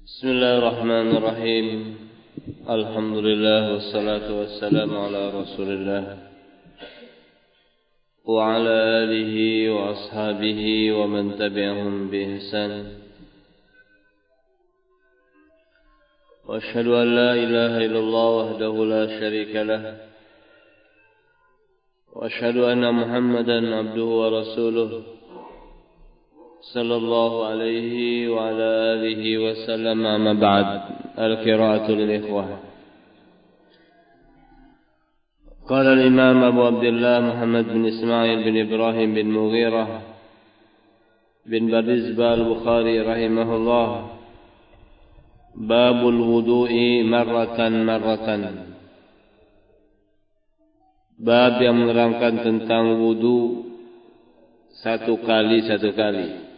Bismillahirrahmanirrahim. Alhamdulillah wassalatu wassalamu ala Rasulillah wa ala alihi wa ashabihi wa man tabi'ahum bi ihsan. Wa asyhadu an la ilaha illallah wahdahu la syarika lah. Wa asyhadu anna Muhammadan abduhu wa rasuluh sallallahu alaihi wa ala alihi wa sallam. Amma ba'd. Al-qira'atu lil ikhwah. Qala al-imam Abu Abdullah Muhammad bin Ismail bin Ibrahim bin Mughirah bin Barizbah al-Bukhari rahimahullah, babul wudu'i marratan. Bab yang menerangkan tentang wudu satu kali.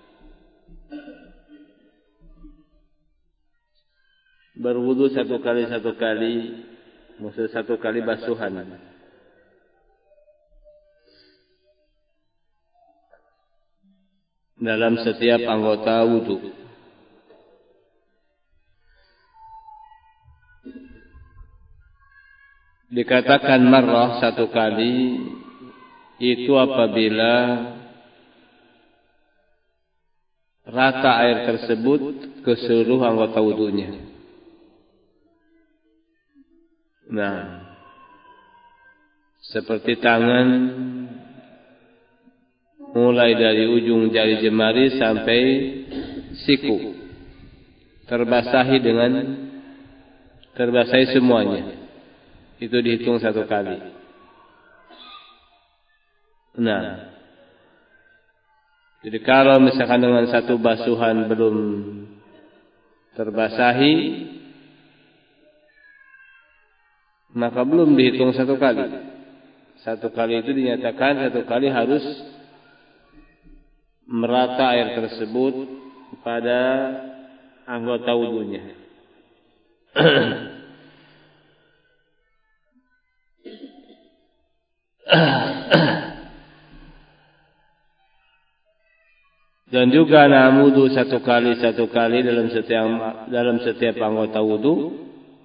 Berwudu satu kali, maksud satu kali basuhan. Dalam setiap anggota wudu. Dikatakan marrah satu kali itu apabila rata air tersebut ke seluruh anggota wudunya. Nah, seperti tangan mulai dari ujung jari jemari sampai siku terbasahi semuanya. Itu dihitung satu kali. Nah, jadi kalau misalkan dengan satu basuhan belum terbasahi, maka belum dihitung satu kali. Satu kali itu dinyatakan satu kali harus merata air tersebut pada anggota wudunya. Dan juga wudu satu kali dalam setiap anggota wudu.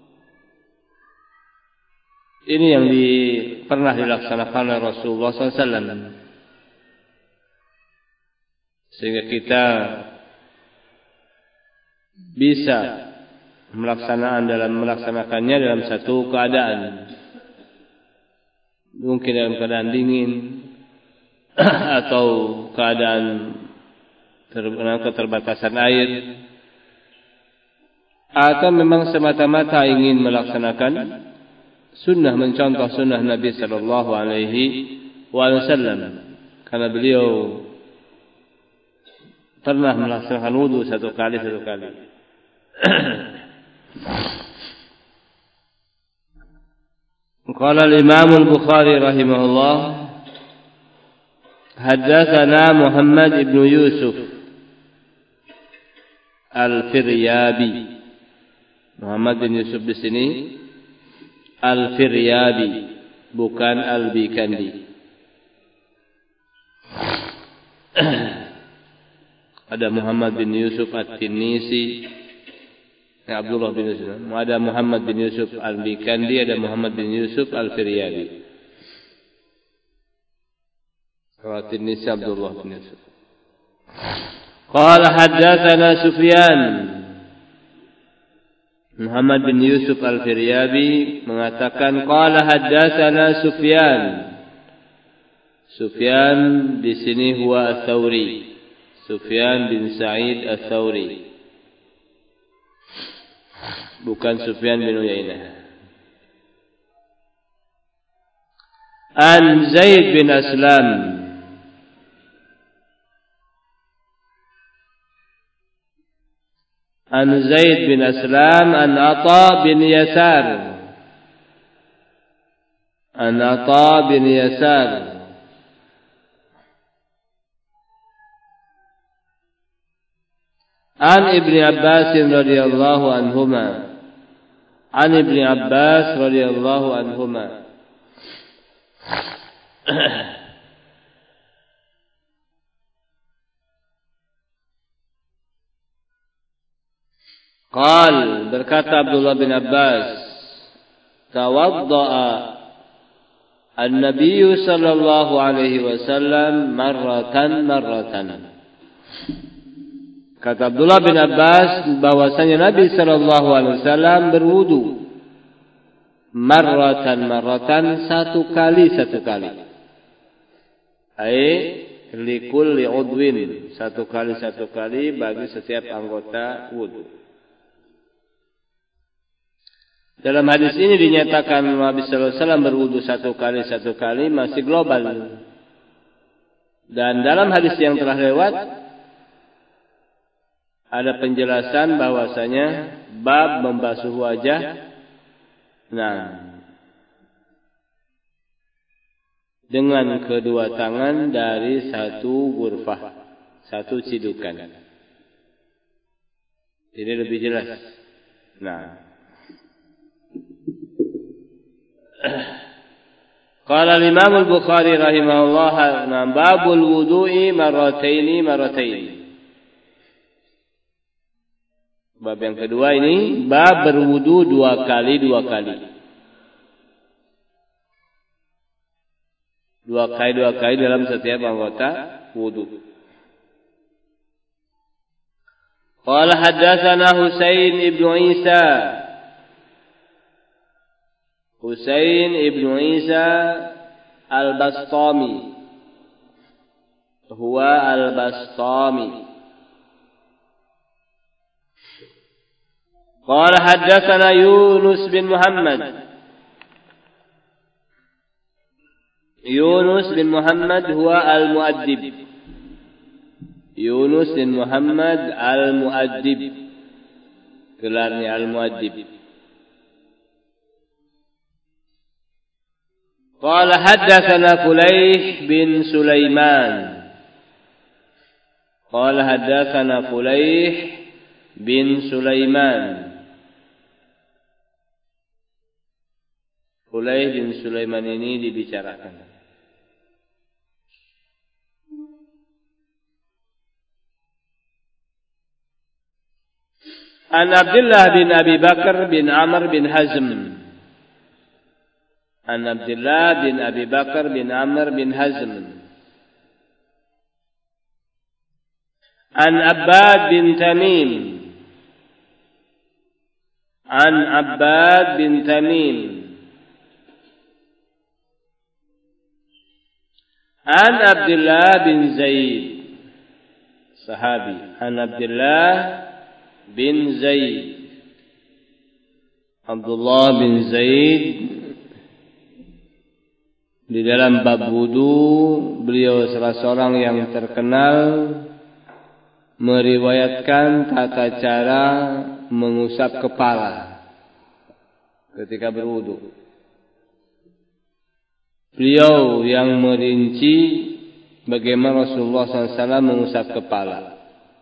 Ini yang pernah dilaksanakan oleh Rasulullah SAW, sehingga kita bisa melaksanakannya dalam satu keadaan. Mungkin dalam keadaan dingin atau keadaan keterbatasan air, atau memang semata-mata ingin melaksanakan sunnah, mencontoh sunnah Nabi sallallahu alaihi wasallam, karena beliau pernah melaksanakan wudu satu kali. Qala al-Imam al-Bukhari rahimahullah, haddatsana Muhammad ibn Yusuf al-Firyabi. Muhammad bin Yusuf di sini Al-Firyabi, bukan Al-Bikandi. Ada Muhammad bin Yusuf At-Tinisi, Abdullah bin Yusuf. Ada Muhammad bin Yusuf Al-Bikandi, ada Muhammad bin Yusuf Al-Firyabi. Kalau At-Tinisi Abdullah bin Yusuf. Qala haddatsana Sufyan. Muhammad bin Yusuf Al-Firyabi mengatakan qala haddatsana Sufyan. Sufyan di sini huwa Ats-Tsauri. Sufyan bin Sa'id Ats-Tsauri. Bukan Sufyan bin Uyainah. An Zaid bin Aslam. An Zaid bin Aslam an Ata bin Yasar. An Ata bin Yasar. An Ibn Abbas radhiyallahu anhuma. An Ibn Abbas radhiyallahu anhuma. Qal, berkata Abdullah bin Abbas, tawadda'a an-nabiy sallallahu alaihi wasallam marratan. Kata Abdullah bin Abbas bahwasanya Nabi sallallahu alaihi wasallam berwudu marratan satu kali. Ai likulli udwin, satu kali bagi setiap anggota wudu. Dalam hadis ini dinyatakan Nabi sallallahu alaihi wasallam berwudu satu kali masih global. Dan dalam hadis yang telah lewat ada penjelasan bahwasanya bab membasuh wajah dengan kedua tangan dari satu gurfah, satu cidukan. Ini lebih jelas. Qala al-Imam al-Bukhari rahimahullah, babul wudu'i marrataini. Bab yang kedua ini bab berwudu dua kali. Dua kali dalam setiap anggota wudu. Qala haddatsana Husain ibnu Isa al-Bastami. Huwa al-Bastami. قال حدثنا يونس بن محمد هو المؤدب. يونس بن محمد المؤدب, gelarnya al-muaddib. قال حدثنا فليح بن سليمان. Fulaih bin Sulaiman ini dibicarakan. An Abdullah bin Abi Bakar bin Amr bin Hazm. An Abbad bin Tamim. An Abdullah bin Zaid, sahabi. Abdullah bin Zaid di dalam bab wudu, beliau salah seorang yang terkenal meriwayatkan tata cara mengusap kepala ketika berwudu. Beliau yang merinci bagaimana Rasulullah SAW mengusap kepala.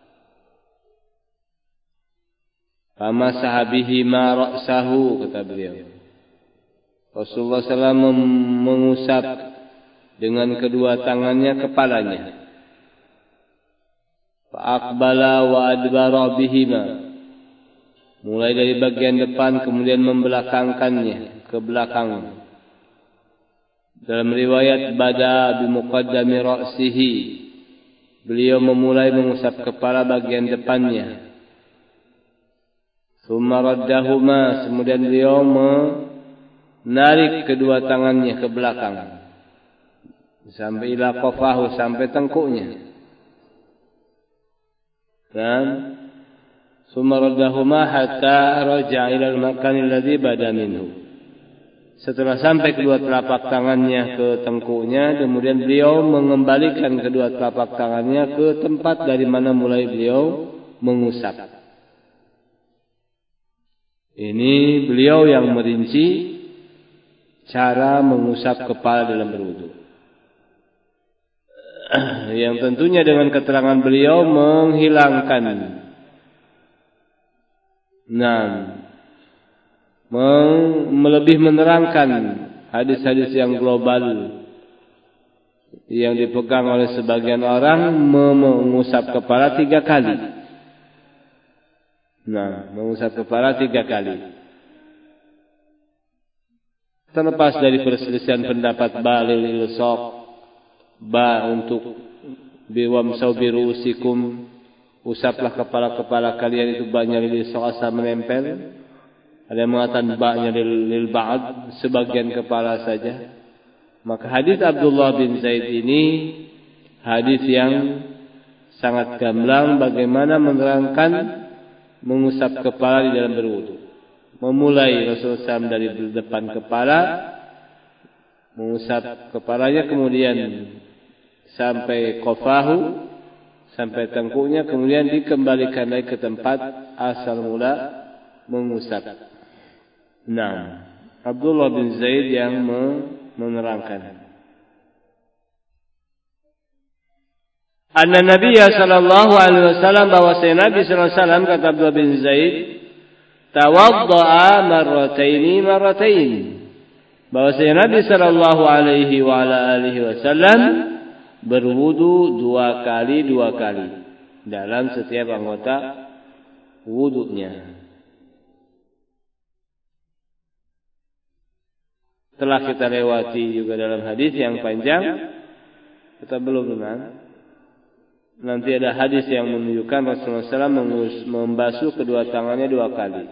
Fama sahabihi ma ra'sahu, kata beliau. Rasulullah SAW mengusap dengan kedua tangannya kepalanya. Fa'aqbala wa adbara bihima. Mulai dari bagian depan kemudian membelakangkannya ke belakang. Dalam riwayat bada bimuqaddami ra'sihi, beliau memulai mengusap kepala bagian depannya. Tsumma raddahuma, kemudian beliau menarik kedua tangannya ke belakang sampai ila qafahu, sampai tengkuknya. Dan tsumma raddahuma hatta raja'a ila al-makan alladhi bada minhu. Setelah sampai kedua telapak tangannya ke tengkuknya, kemudian beliau mengembalikan kedua telapak tangannya ke tempat dari mana mulai beliau mengusap. Ini beliau yang merinci cara mengusap kepala dalam berwudu. Yang tentunya dengan keterangan beliau menghilangkan lebih menerangkan hadis-hadis yang global yang dipegang oleh sebagian orang mengusap kepala 3 kali. Nah, mengusap kepala 3 kali. Terlepas dari perselisihan pendapat ba lil ilsaq, ba untuk biwamsau birusikum, usaplah kepala-kepala kalian, itu ba-nya lil ilsaq asal menempel. Ada yang mengatakan ba-nya lil ba'd, sebagian kepala saja. Maka hadis Abdullah bin Zaid ini hadis yang sangat gamblang bagaimana menerangkan mengusap kepala di dalam berwudu. Memulai Rasulullah SAW dari depan kepala, mengusap kepalanya, kemudian sampai qafahu, sampai tengkuknya, kemudian dikembalikan lagi ke tempat asal mula mengusap. Nah, Abdullah bin Zaid yang menerangkan. Anna Nabi sallallahu alaihi wasallam, bahwasanya Nabi sallallahu alaihi wasallam, kata Abdullah bin Zaid, tawaddaa marrataini. Bahwasanya Nabi sallallahu alaihi wa ala alihi wasallam berwudu 2 kali dalam setiap anggota wudunya. Telah kita lewati juga dalam hadis yang panjang, kita belum dengar. Nanti ada hadis yang menunjukkan Rasulullah SAW membasuh kedua tangannya 2 kali.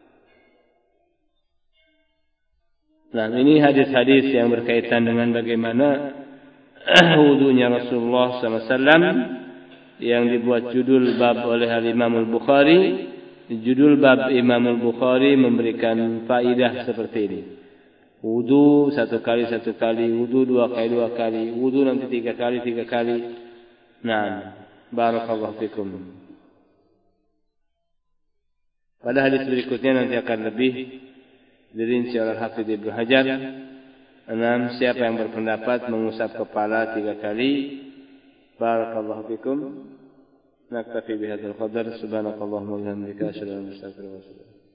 Nah, ini hadis-hadis yang berkaitan dengan bagaimana wudunya Rasulullah SAW yang dibuat judul bab oleh Imam Al-Bukhari. Judul bab Imam Al-Bukhari memberikan faidah seperti ini. Wudu 1 kali, wudu 2 kali, wudu nanti 3 kali. Nah, barakallahu fikum. Pada hadis berikutnya nanti akan lebih dirinci oleh Hafidz Ibnu Hajar. 6. Siapa yang berpendapat mengusap kepala 3 kali? Barakallahu fikum. Naktafi bihadzal qadar. Subhanakallahumma wa bihamdika asyhadu an la ilaha illa anta astaghfiruka wa atubu ilaik.